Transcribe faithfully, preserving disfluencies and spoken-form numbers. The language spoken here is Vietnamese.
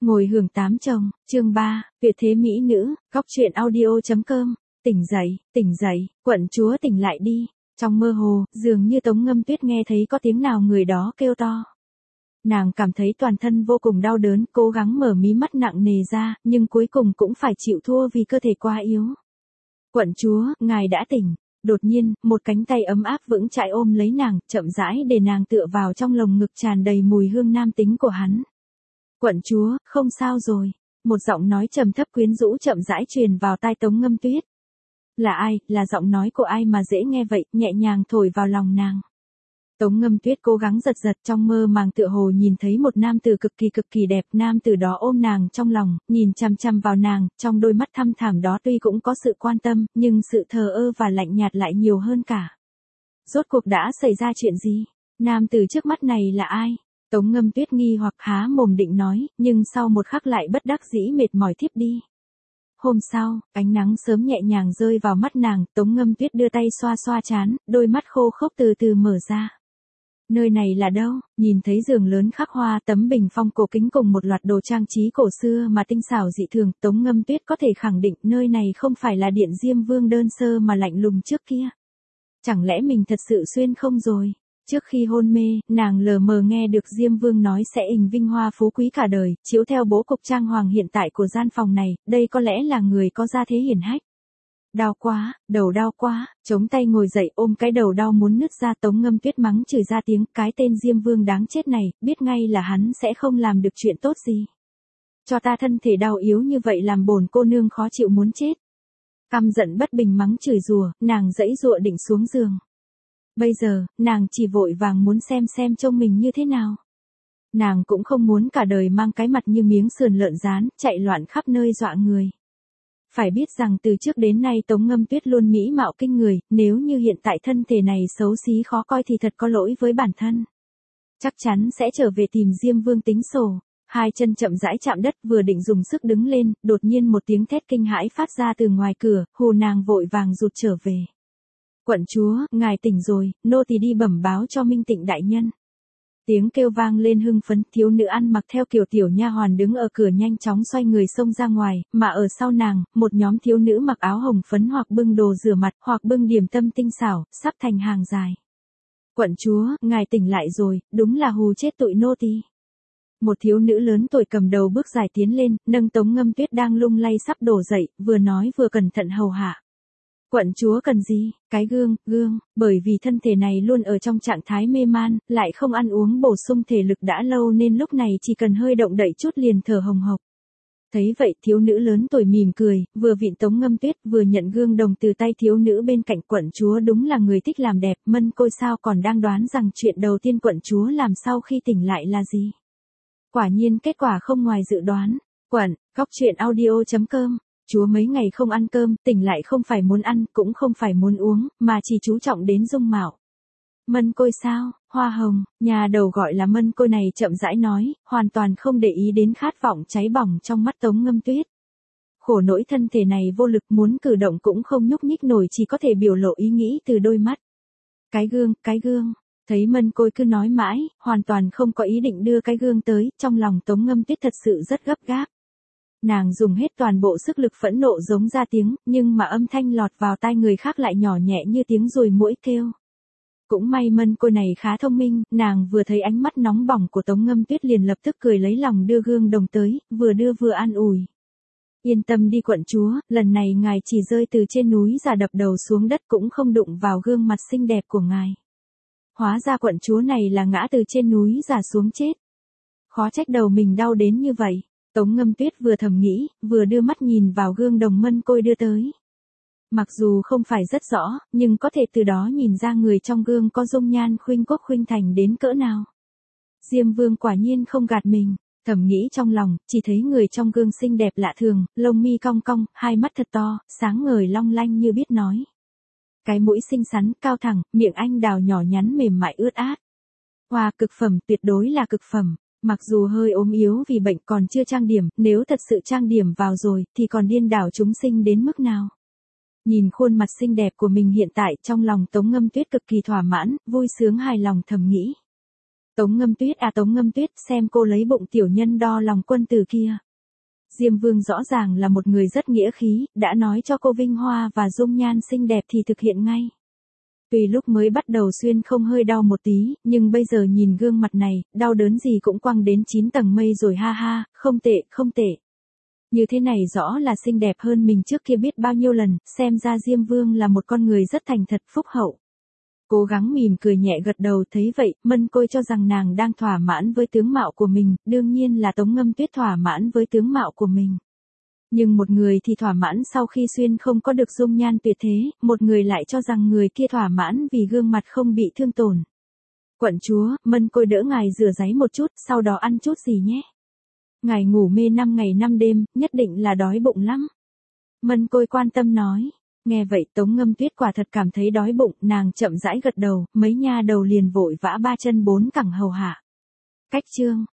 Ngồi hưởng tám chồng, chương ba, tuyệt thế mỹ nữ, góc truyện audio.com, tỉnh dậy, tỉnh dậy, quận chúa tỉnh lại đi. Trong mơ hồ, dường như Tống Ngâm Tuyết nghe thấy có tiếng nào người đó kêu to. Nàng cảm thấy toàn thân vô cùng đau đớn, cố gắng mở mí mắt nặng nề ra, nhưng cuối cùng cũng phải chịu thua vì cơ thể quá yếu. Quận chúa, ngài đã tỉnh. Đột nhiên, một cánh tay ấm áp vững chãi ôm lấy nàng, chậm rãi để nàng tựa vào trong lồng ngực tràn đầy mùi hương nam tính của hắn. Quận chúa, không sao rồi. Một giọng nói trầm thấp quyến rũ chậm rãi truyền vào tai Tống Ngâm Tuyết. Là ai, là giọng nói của ai mà dễ nghe vậy, nhẹ nhàng thổi vào lòng nàng. Tống Ngâm Tuyết cố gắng giật giật trong mơ màng tựa hồ nhìn thấy một nam tử cực kỳ cực kỳ đẹp, nam tử đó ôm nàng trong lòng, nhìn chằm chằm vào nàng, trong đôi mắt thăm thẳm đó tuy cũng có sự quan tâm, nhưng sự thờ ơ và lạnh nhạt lại nhiều hơn cả. Rốt cuộc đã xảy ra chuyện gì? Nam tử trước mắt này là ai? Tống Ngâm Tuyết nghi hoặc há mồm định nói, nhưng sau một khắc lại bất đắc dĩ mệt mỏi thiếp đi. Hôm sau, ánh nắng sớm nhẹ nhàng rơi vào mắt nàng, Tống Ngâm Tuyết đưa tay xoa xoa trán, đôi mắt khô khốc từ từ mở ra. Nơi này là đâu? Nhìn thấy giường lớn khắc hoa, tấm bình phong cổ kính cùng một loạt đồ trang trí cổ xưa mà tinh xảo dị thường, Tống Ngâm Tuyết có thể khẳng định nơi này không phải là điện Diêm Vương đơn sơ mà lạnh lùng trước kia. Chẳng lẽ mình thật sự xuyên không rồi? Trước khi hôn mê, nàng lờ mờ nghe được Diêm Vương nói sẽ ình vinh hoa phú quý cả đời, chiếu theo bố cục trang hoàng hiện tại của gian phòng này, đây có lẽ là người có gia thế hiển hách. Đau quá, đầu đau quá, chống tay ngồi dậy ôm cái đầu đau muốn nứt ra. Tống Ngâm Tuyết mắng chửi ra tiếng, cái tên Diêm Vương đáng chết này, biết ngay là hắn sẽ không làm được chuyện tốt gì. Cho ta thân thể đau yếu như vậy làm bổn cô nương khó chịu muốn chết. Căm giận bất bình mắng chửi rủa, nàng dãy dụa định xuống giường. Bây giờ, nàng chỉ vội vàng muốn xem xem trông mình như thế nào. Nàng cũng không muốn cả đời mang cái mặt như miếng sườn lợn rán, chạy loạn khắp nơi dọa người. Phải biết rằng từ trước đến nay Tống Ngâm Tuyết luôn mỹ mạo kinh người, nếu như hiện tại thân thể này xấu xí khó coi thì thật có lỗi với bản thân. Chắc chắn sẽ trở về tìm Diêm Vương tính sổ. Hai chân chậm rãi chạm đất, vừa định dùng sức đứng lên, đột nhiên một tiếng thét kinh hãi phát ra từ ngoài cửa, hù nàng vội vàng rụt trở về. Quận chúa, ngài tỉnh rồi, nô tỳ đi bẩm báo cho Minh Tịnh đại nhân. Tiếng kêu vang lên hưng phấn, thiếu nữ ăn mặc theo kiểu tiểu nha hoàn đứng ở cửa nhanh chóng xoay người xông ra ngoài, mà ở sau nàng, một nhóm thiếu nữ mặc áo hồng phấn hoặc bưng đồ rửa mặt, hoặc bưng điểm tâm tinh xảo, sắp thành hàng dài. Quận chúa, ngài tỉnh lại rồi, đúng là hù chết tụi nô tỳ. Một thiếu nữ lớn tuổi cầm đầu bước dài tiến lên, nâng Tống Ngâm Tuyết đang lung lay sắp đổ dậy, vừa nói vừa cẩn thận hầu hạ. Quận chúa cần gì? Cái gương, gương, bởi vì thân thể này luôn ở trong trạng thái mê man, lại không ăn uống bổ sung thể lực đã lâu nên lúc này chỉ cần hơi động đậy chút liền thở hồng hộc. Thấy vậy thiếu nữ lớn tuổi mỉm cười, vừa vịn Tống Ngâm Tuyết vừa nhận gương đồng từ tay thiếu nữ bên cạnh. Quận chúa đúng là người thích làm đẹp, Mân Côi sao còn đang đoán rằng chuyện đầu tiên quận chúa làm sau khi tỉnh lại là gì. Quả nhiên kết quả không ngoài dự đoán. Quận, góc truyện audio.com. Chúa mấy ngày không ăn cơm, tỉnh lại không phải muốn ăn, cũng không phải muốn uống, mà chỉ chú trọng đến dung mạo. Mân Côi sao? Hoa hồng, nhà đầu gọi là Mân Côi này chậm rãi nói, hoàn toàn không để ý đến khát vọng cháy bỏng trong mắt Tống Ngâm Tuyết. Khổ nỗi thân thể này vô lực, muốn cử động cũng không nhúc nhích nổi, chỉ có thể biểu lộ ý nghĩ từ đôi mắt. Cái gương, cái gương. Thấy Mân Côi cứ nói mãi, hoàn toàn không có ý định đưa cái gương tới, trong lòng Tống Ngâm Tuyết thật sự rất gấp gáp. Nàng dùng hết toàn bộ sức lực phẫn nộ giống ra tiếng, nhưng mà âm thanh lọt vào tai người khác lại nhỏ nhẹ như tiếng ruồi muỗi kêu. Cũng may Mân Côi này khá thông minh, nàng vừa thấy ánh mắt nóng bỏng của Tống Ngâm Tuyết liền lập tức cười lấy lòng đưa gương đồng tới, vừa đưa vừa an ủi. Yên tâm đi quận chúa, lần này ngài chỉ rơi từ trên núi ra đập đầu xuống đất cũng không đụng vào gương mặt xinh đẹp của ngài. Hóa ra quận chúa này là ngã từ trên núi ra xuống chết. Khó trách đầu mình đau đến như vậy. Tống Ngâm Tuyết vừa thầm nghĩ, vừa đưa mắt nhìn vào gương đồng Mân Côi đưa tới. Mặc dù không phải rất rõ, nhưng có thể từ đó nhìn ra người trong gương có dung nhan khuynh quốc khuynh thành đến cỡ nào. Diêm Vương quả nhiên không gạt mình, thầm nghĩ trong lòng, chỉ thấy người trong gương xinh đẹp lạ thường, lông mi cong cong, hai mắt thật to, sáng ngời long lanh như biết nói. Cái mũi xinh xắn, cao thẳng, miệng anh đào nhỏ nhắn mềm mại ướt át. Hoa cực phẩm, tuyệt đối là cực phẩm. Mặc dù hơi ốm yếu vì bệnh còn chưa trang điểm, nếu thật sự trang điểm vào rồi, thì còn điên đảo chúng sinh đến mức nào. Nhìn khuôn mặt xinh đẹp của mình hiện tại, trong lòng Tống Ngâm Tuyết cực kỳ thỏa mãn, vui sướng hài lòng thầm nghĩ. Tống Ngâm Tuyết à Tống Ngâm Tuyết, xem cô lấy bụng tiểu nhân đo lòng quân tử kia. Diêm Vương rõ ràng là một người rất nghĩa khí, đã nói cho cô vinh hoa và dung nhan xinh đẹp thì thực hiện ngay. Tuy lúc mới bắt đầu xuyên không hơi đau một tí, nhưng bây giờ nhìn gương mặt này, đau đớn gì cũng quăng đến chín tầng mây rồi ha ha, không tệ, không tệ. Như thế này rõ là xinh đẹp hơn mình trước kia biết bao nhiêu lần, xem ra Diêm Vương là một con người rất thành thật phúc hậu. Cố gắng mỉm cười nhẹ gật đầu, thấy vậy, Mân Côi cho rằng nàng đang thỏa mãn với tướng mạo của mình, đương nhiên là Tống Ngâm Tuyết thỏa mãn với tướng mạo của mình. Nhưng một người thì thỏa mãn sau khi xuyên không có được dung nhan tuyệt thế, một người lại cho rằng người kia thỏa mãn vì gương mặt không bị thương tổn. Quận chúa, Mân Côi đỡ ngài rửa ráy một chút, sau đó ăn chút gì nhé. Ngài ngủ mê năm ngày năm đêm, nhất định là đói bụng lắm. Mân Côi quan tâm nói. Nghe vậy Tống Ngâm Tuyết quả thật cảm thấy đói bụng, nàng chậm rãi gật đầu, mấy nha đầu liền vội vã ba chân bốn cẳng hầu hạ. Cách chương